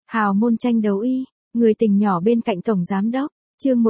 Hào môn tranh đấu y, người tình nhỏ bên cạnh tổng giám đốc, chương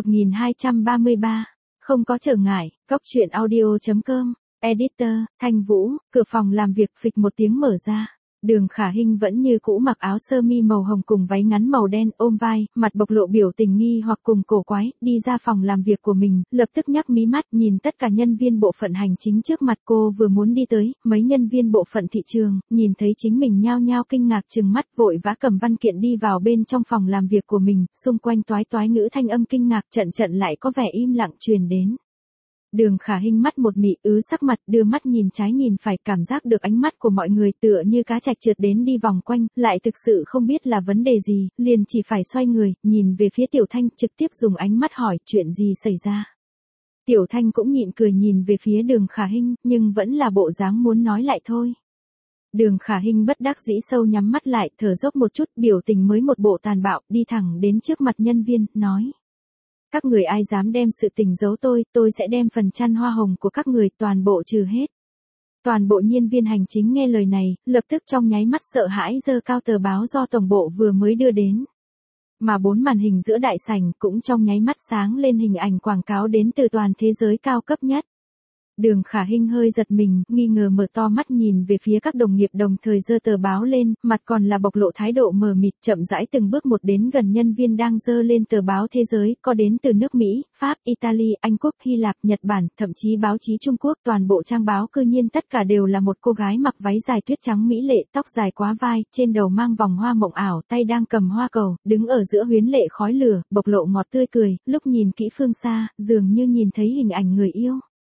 1233, không có trở ngại, góc truyện audio.com, editor, Thanh Vũ, cửa phòng làm việc phịch một tiếng mở ra. Đường Khả Hinh vẫn như cũ mặc áo sơ mi màu hồng cùng váy ngắn màu đen ôm vai, mặt bộc lộ biểu tình nghi hoặc cùng cổ quái, đi ra phòng làm việc của mình, lập tức nhắc mí mắt nhìn tất cả nhân viên bộ phận hành chính trước mặt cô vừa muốn đi tới, mấy nhân viên bộ phận thị trường, nhìn thấy chính mình nhao nhao kinh ngạc trừng mắt vội vã cầm văn kiện đi vào bên trong phòng làm việc của mình, xung quanh toái toái ngữ thanh âm kinh ngạc trận trận lại có vẻ im lặng truyền đến. Đường Khả Hinh mắt một mị sắc mặt đưa mắt nhìn trái nhìn phải cảm giác được ánh mắt của mọi người tựa như cá trạch trượt đến đi vòng quanh, lại thực sự không biết là vấn đề gì, liền chỉ phải xoay người, nhìn về phía Tiểu Thanh trực tiếp dùng ánh mắt hỏi chuyện gì xảy ra. Tiểu Thanh cũng nhịn cười nhìn về phía Đường Khả Hinh, nhưng vẫn là bộ dáng muốn nói lại thôi. Đường Khả Hinh bất đắc dĩ sâu nhắm mắt lại, thở dốc một chút, biểu tình mới một bộ tàn bạo, đi thẳng đến trước mặt nhân viên, nói. Các người ai dám đem sự tình giấu tôi sẽ đem phần chăn hoa hồng của các người toàn bộ trừ hết. Toàn bộ nhân viên hành chính nghe lời này, lập tức trong nháy mắt sợ hãi giơ cao tờ báo do tổng bộ vừa mới đưa đến. Mà 4 màn hình giữa đại sảnh cũng trong nháy mắt sáng lên hình ảnh quảng cáo đến từ toàn thế giới cao cấp nhất. Đường Khả Hinh hơi giật mình, nghi ngờ mở to mắt nhìn về phía các đồng nghiệp đồng thời giơ tờ báo lên, mặt còn là bộc lộ thái độ mờ mịt, chậm rãi từng bước một đến gần nhân viên đang giơ lên tờ báo thế giới, có đến từ nước Mỹ, Pháp, Italy, Anh Quốc, Hy Lạp, Nhật Bản, thậm chí báo chí Trung Quốc, toàn bộ trang báo cư nhiên tất cả đều là một cô gái mặc váy dài tuyết trắng mỹ lệ, tóc dài quá vai, trên đầu mang vòng hoa mộng ảo, tay đang cầm hoa cầu, đứng ở giữa huyến lệ khói lửa, bộc lộ ngọt tươi cười, lúc nhìn kỹ phương xa, dường như nhìn thấy hình ảnh người yêu.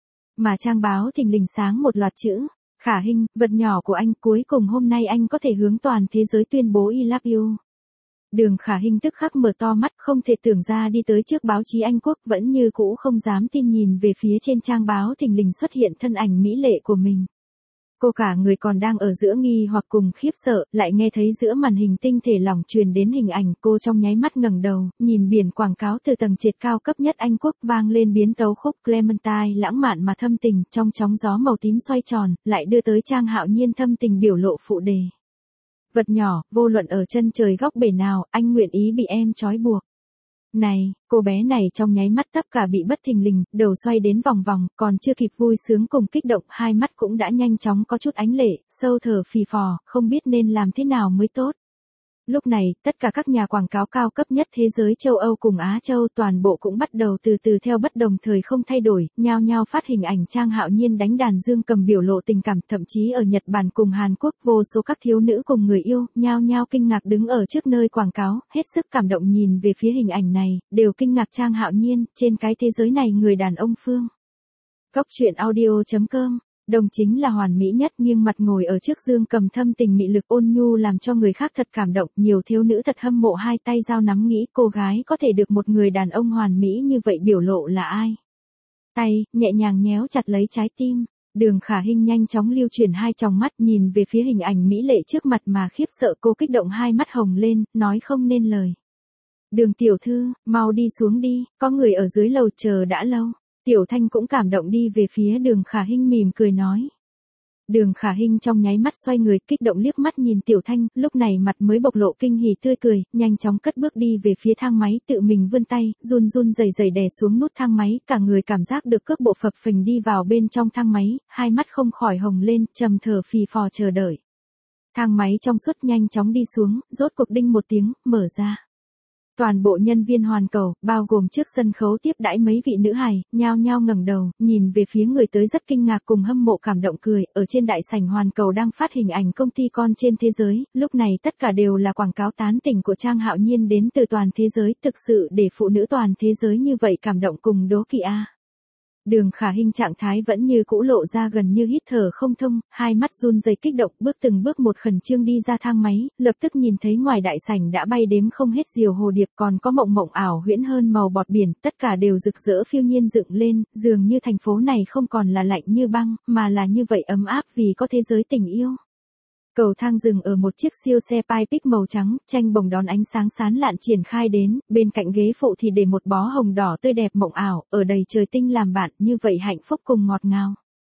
Mà trang báo thình lình sáng một loạt chữ, Khả Hinh, vật nhỏ của anh, cuối cùng hôm nay anh có thể hướng toàn thế giới tuyên bố I love you. Đường Khả Hinh tức khắc mở to mắt, không thể tưởng ra đi tới trước báo chí Anh Quốc, vẫn như cũ không dám tin nhìn về phía trên trang báo thình lình xuất hiện thân ảnh mỹ lệ của mình. Cô cả người còn đang ở giữa nghi hoặc cùng khiếp sợ, lại nghe thấy giữa màn hình tinh thể lỏng truyền đến hình ảnh, cô trong nháy mắt ngẩng đầu, nhìn biển quảng cáo từ tầng trệt cao cấp nhất Anh Quốc vang lên biến tấu khúc Clementine lãng mạn mà thâm tình, trong chóng gió màu tím xoay tròn, lại đưa tới Trang Hạo Nhiên thâm tình biểu lộ phụ đề. Vật nhỏ, vô luận ở chân trời góc bể nào, anh nguyện ý bị em trói buộc. Này, cô bé này trong nháy mắt tất cả bị bất thình lình, đầu xoay đến vòng vòng, còn chưa kịp vui sướng cùng kích động, hai mắt cũng đã nhanh chóng có chút ánh lệ, sâu thở phì phò, không biết nên làm thế nào mới tốt. Lúc này, tất cả các nhà quảng cáo cao cấp nhất thế giới châu Âu cùng Á Châu toàn bộ cũng bắt đầu từ từ theo bất đồng thời không thay đổi, nhao nhao phát hình ảnh Trang Hạo Nhiên đánh đàn dương cầm biểu lộ tình cảm, thậm chí ở Nhật Bản cùng Hàn Quốc vô số các thiếu nữ cùng người yêu, nhao nhao kinh ngạc đứng ở trước nơi quảng cáo, hết sức cảm động nhìn về phía hình ảnh này, đều kinh ngạc Trang Hạo Nhiên, trên cái thế giới này người đàn ông phương. Góc truyện audio.com Đồng chính là hoàn mỹ nhất, nghiêng mặt ngồi ở trước dương cầm thâm tình mị lực ôn nhu làm cho người khác thật cảm động, nhiều thiếu nữ thật hâm mộ hai tay giao nắm nghĩ cô gái có thể được một người đàn ông hoàn mỹ như vậy biểu lộ là ai. Tay, nhẹ nhàng nhéo chặt lấy trái tim, Đường Khả Hinh nhanh chóng lưu chuyển hai tròng mắt nhìn về phía hình ảnh mỹ lệ trước mặt mà khiếp sợ cô kích động hai mắt hồng lên, nói không nên lời. Đường tiểu thư, mau đi xuống đi, có người ở dưới lầu chờ đã lâu. Tiểu Thanh cũng cảm động đi về phía Đường Khả Hinh mỉm cười nói. Đường Khả Hinh trong nháy mắt xoay người kích động liếc mắt nhìn Tiểu Thanh, lúc này mặt mới bộc lộ kinh hỉ tươi cười, nhanh chóng cất bước đi về phía thang máy, tự mình vươn tay, run run rẩy rẩy đè xuống nút thang máy, cả người cảm giác được cước bộ phập phình đi vào bên trong thang máy, hai mắt không khỏi hồng lên, trầm thở phì phò chờ đợi. Thang máy trong suốt nhanh chóng đi xuống, rốt cuộc đinh một tiếng, mở ra. Toàn bộ nhân viên hoàn cầu, bao gồm trước sân khấu tiếp đãi mấy vị nữ hài, nhao nhao ngẩng đầu, nhìn về phía người tới rất kinh ngạc cùng hâm mộ cảm động cười, ở trên đại sảnh hoàn cầu đang phát hình ảnh công ty con trên thế giới, lúc này tất cả đều là quảng cáo tán tỉnh của Trang Hạo Nhiên đến từ toàn thế giới, thực sự để phụ nữ toàn thế giới như vậy cảm động cùng đố kỵ a. Đường Khả Hinh trạng thái vẫn như cũ lộ ra gần như hít thở không thông, hai mắt run rẩy kích động bước từng bước một khẩn trương đi ra thang máy, lập tức nhìn thấy ngoài đại sảnh đã bay đếm không hết diều hồ điệp còn có mộng mộng ảo huyễn hơn màu bọt biển, tất cả đều rực rỡ phiêu nhiên dựng lên, dường như thành phố này không còn là lạnh như băng, mà là như vậy ấm áp vì có thế giới tình yêu. Cầu thang dừng ở một chiếc siêu xe Pipic màu trắng, tranh bồng đón ánh sáng sáng lạn triển khai đến, bên cạnh ghế phụ thì để một bó hồng đỏ tươi đẹp mộng ảo, ở đầy trời tinh làm bạn, như vậy hạnh phúc cùng ngọt ngào.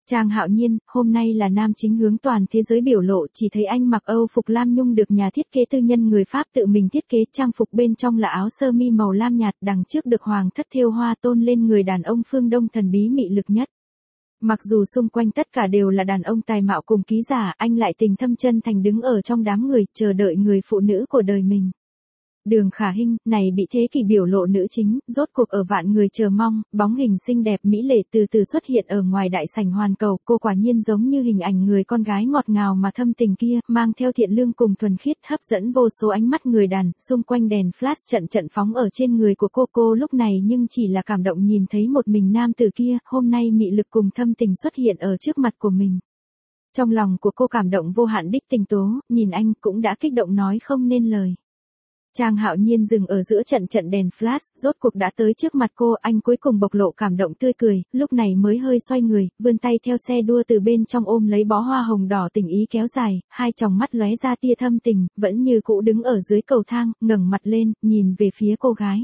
Trang Hạo Nhiên, hôm nay là nam chính hướng toàn thế giới biểu lộ, chỉ thấy anh mặc Âu phục lam nhung được nhà thiết kế tư nhân người Pháp tự mình thiết kế, trang phục bên trong là áo sơ mi màu lam nhạt, đằng trước được hoàng thất thêu hoa tôn lên người đàn ông phương Đông thần bí mị lực nhất. Mặc dù xung quanh tất cả đều là đàn ông tài mạo cùng ký giả, anh lại tình thâm chân thành đứng ở trong đám người, chờ đợi người phụ nữ của đời mình. Đường Khả Hinh, này bị thế kỷ biểu lộ nữ chính, rốt cuộc ở vạn người chờ mong, bóng hình xinh đẹp mỹ lệ từ từ xuất hiện ở ngoài đại sảnh hoàn cầu, cô quả nhiên giống như hình ảnh người con gái ngọt ngào mà thâm tình kia, mang theo thiện lương cùng thuần khiết, hấp dẫn vô số ánh mắt người đàn, xung quanh đèn flash trận trận phóng ở trên người của cô lúc này nhưng chỉ là cảm động nhìn thấy một mình nam tử kia, hôm nay mị lực cùng thâm tình xuất hiện ở trước mặt của mình. Trong lòng của cô cảm động vô hạn đích tình tố, nhìn anh cũng đã kích động nói không nên lời. Trang Hạo Nhiên dừng ở giữa trận đèn flash, rốt cuộc đã tới trước mặt cô, anh cuối cùng bộc lộ cảm động tươi cười, lúc này mới hơi xoay người, vươn tay theo xe đua từ bên trong ôm lấy bó hoa hồng đỏ tình ý kéo dài, hai tròng mắt lóe ra tia thâm tình, vẫn như cũ đứng ở dưới cầu thang, ngẩng mặt lên, nhìn về phía cô gái.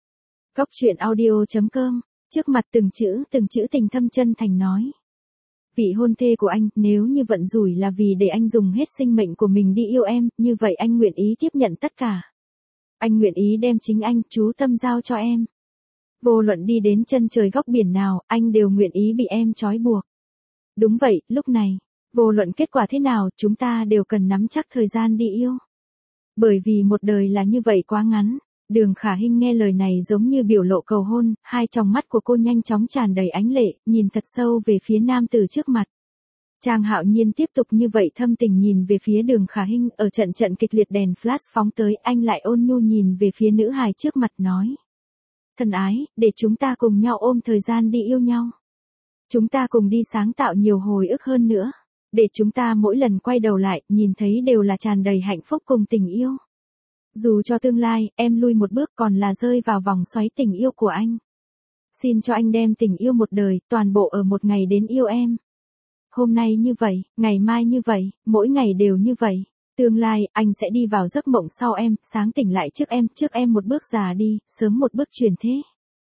Góc truyện audio.com, trước mặt từng chữ tình thâm chân thành nói. Vị hôn thê của anh, nếu như vận rủi là vì để anh dùng hết sinh mệnh của mình đi yêu em, như vậy anh nguyện ý tiếp nhận tất cả. Anh nguyện ý đem chính anh, chú tâm giao cho em. Vô luận đi đến chân trời góc biển nào, anh đều nguyện ý bị em trói buộc. Đúng vậy, lúc này, vô luận kết quả thế nào, chúng ta đều cần nắm chắc thời gian đi yêu. Bởi vì một đời là như vậy quá ngắn. Đường Khả Hinh nghe lời này giống như biểu lộ cầu hôn, hai tròng mắt của cô nhanh chóng tràn đầy ánh lệ, nhìn thật sâu về phía nam tử trước mặt. Trang Hạo Nhiên tiếp tục như vậy thâm tình nhìn về phía Đường Khả Hinh, ở trận kịch liệt đèn flash phóng tới, anh lại ôn nhu nhìn về phía nữ hài trước mặt nói. Thân ái, để chúng ta cùng nhau ôm thời gian đi yêu nhau. Chúng ta cùng đi sáng tạo nhiều hồi ức hơn nữa. Để chúng ta mỗi lần quay đầu lại, nhìn thấy đều là tràn đầy hạnh phúc cùng tình yêu. Dù cho tương lai, em lui một bước còn là rơi vào vòng xoáy tình yêu của anh. Xin cho anh đem tình yêu một đời, toàn bộ ở một ngày đến yêu em. Hôm nay như vậy, ngày mai như vậy, mỗi ngày đều như vậy. Tương lai, anh sẽ đi vào giấc mộng sau em, sáng tỉnh lại trước em một bước già đi, sớm một bước chuyển thế.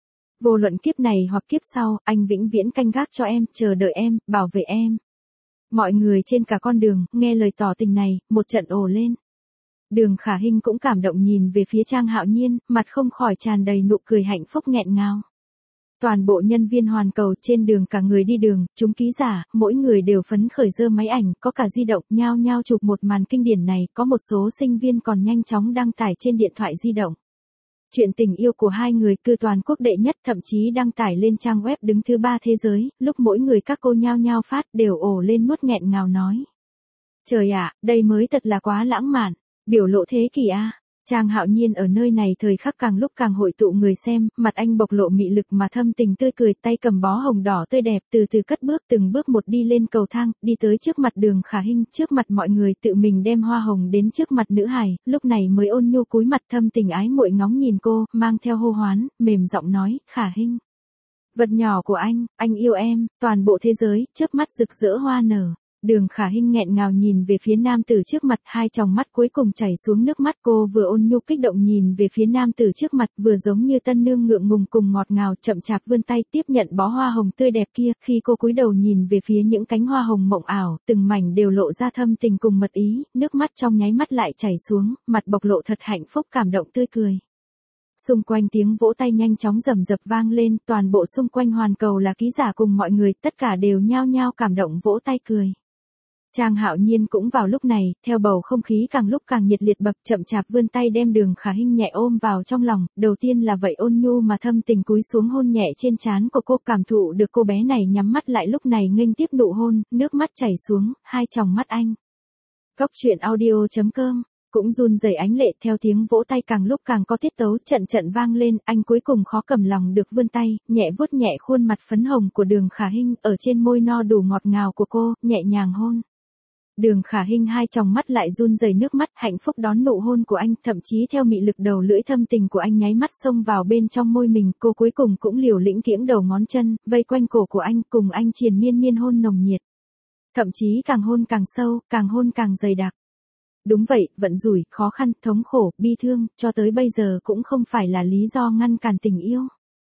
Vô luận kiếp này hoặc kiếp sau, anh vĩnh viễn canh gác cho em, chờ đợi em, bảo vệ em. Mọi người trên cả con đường, nghe lời tỏ tình này, một trận ồ lên. Đường Khả Hinh cũng cảm động nhìn về phía Trang Hạo Nhiên, mặt không khỏi tràn đầy nụ cười hạnh phúc nghẹn ngào. Toàn bộ nhân viên hoàn cầu trên đường cả người đi đường, chúng ký giả, mỗi người đều phấn khởi giơ máy ảnh, có cả di động, nhao nhao chụp một màn kinh điển này, có một số sinh viên còn nhanh chóng đăng tải trên điện thoại di động. Chuyện tình yêu của hai người cư toàn quốc đệ nhất, thậm chí đăng tải lên trang web đứng thứ 3 thế giới, lúc mỗi người các cô nhao nhao phát đều ồ lên nuốt nghẹn ngào nói. Trời ạ, đây mới thật là quá lãng mạn, biểu lộ thế kỷ a. Trang Hạo Nhiên ở nơi này thời khắc càng lúc càng hội tụ người xem, mặt anh bộc lộ mị lực mà thâm tình tươi cười, tay cầm bó hồng đỏ tươi đẹp, từ từ cất bước từng bước một đi lên cầu thang, đi tới trước mặt Đường Khả Hinh, trước mặt mọi người tự mình đem hoa hồng đến trước mặt nữ hài, lúc này mới ôn nhu cúi mặt thâm tình ái muội ngóng nhìn cô, mang theo hô hoán, mềm giọng nói, Khả Hinh. Vật nhỏ của anh yêu em, toàn bộ thế giới, chớp mắt rực rỡ hoa nở. Đường Khả Hinh nghẹn ngào nhìn về phía nam tử trước mặt, hai tròng mắt cuối cùng chảy xuống nước mắt, cô vừa ôn nhu kích động nhìn về phía nam tử trước mặt, vừa giống như tân nương ngượng ngùng cùng ngọt ngào, chậm chạp vươn tay tiếp nhận bó hoa hồng tươi đẹp kia, khi cô cúi đầu nhìn về phía những cánh hoa hồng mộng ảo, từng mảnh đều lộ ra thâm tình cùng mật ý, nước mắt trong nháy mắt lại chảy xuống, mặt bộc lộ thật hạnh phúc cảm động tươi cười. Xung quanh tiếng vỗ tay nhanh chóng rầm rập vang lên, toàn bộ xung quanh hoàn cầu là ký giả cùng mọi người, tất cả đều nhao nhao cảm động vỗ tay cười. Trang Hạo Nhiên cũng vào lúc này, theo bầu không khí càng lúc càng nhiệt liệt bập, chậm chạp vươn tay đem Đường Khả Hinh nhẹ ôm vào trong lòng, đầu tiên là vậy ôn nhu mà thâm tình cúi xuống hôn nhẹ trên trán của cô, cảm thụ được cô bé này nhắm mắt lại lúc này nghênh tiếp nụ hôn, nước mắt chảy xuống, hai tròng mắt anh. Góc truyện audio.com cũng run rẩy ánh lệ, theo tiếng vỗ tay càng lúc càng có tiết tấu, trận vang lên, anh cuối cùng khó cầm lòng được vươn tay, nhẹ vuốt nhẹ khuôn mặt phấn hồng của Đường Khả Hinh, ở trên môi no đủ ngọt ngào của cô, nhẹ nhàng hôn. Đường Khả Hinh hai tròng mắt lại run rẩy nước mắt, hạnh phúc đón nụ hôn của anh, thậm chí theo mị lực đầu lưỡi thâm tình của anh nháy mắt xông vào bên trong môi mình, cô cuối cùng cũng liều lĩnh kiễng đầu ngón chân, vây quanh cổ của anh, cùng anh triền miên hôn nồng nhiệt. Thậm chí càng hôn càng sâu, càng hôn càng dày đặc. Đúng vậy, vận rủi, khó khăn, thống khổ, bi thương, cho tới bây giờ cũng không phải là lý do ngăn cản tình yêu.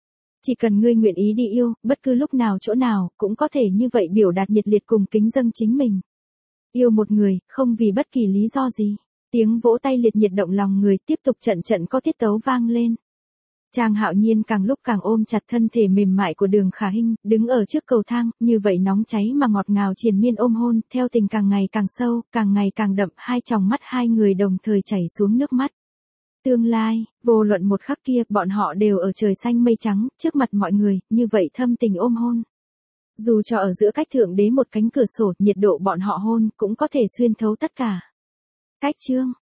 Chỉ cần ngươi nguyện ý đi yêu, bất cứ lúc nào chỗ nào, cũng có thể như vậy biểu đạt nhiệt liệt cùng kính dâng chính mình. Yêu một người, không vì bất kỳ lý do gì. Tiếng vỗ tay liệt nhiệt động lòng người, tiếp tục trận trận có tiết tấu vang lên. Trang Hạo Nhiên càng lúc càng ôm chặt thân thể mềm mại của Đường Khả Hinh, đứng ở trước cầu thang, như vậy nóng cháy mà ngọt ngào triền miên ôm hôn, theo tình càng ngày càng sâu, càng ngày càng đậm, hai tròng mắt hai người đồng thời chảy xuống nước mắt. Tương lai, vô luận một khắc kia, bọn họ đều ở trời xanh mây trắng, trước mặt mọi người, như vậy thâm tình ôm hôn. Dù cho ở giữa cách thượng đế một cánh cửa sổ, nhiệt độ bọn họ hôn, cũng có thể xuyên thấu tất cả. Cách chương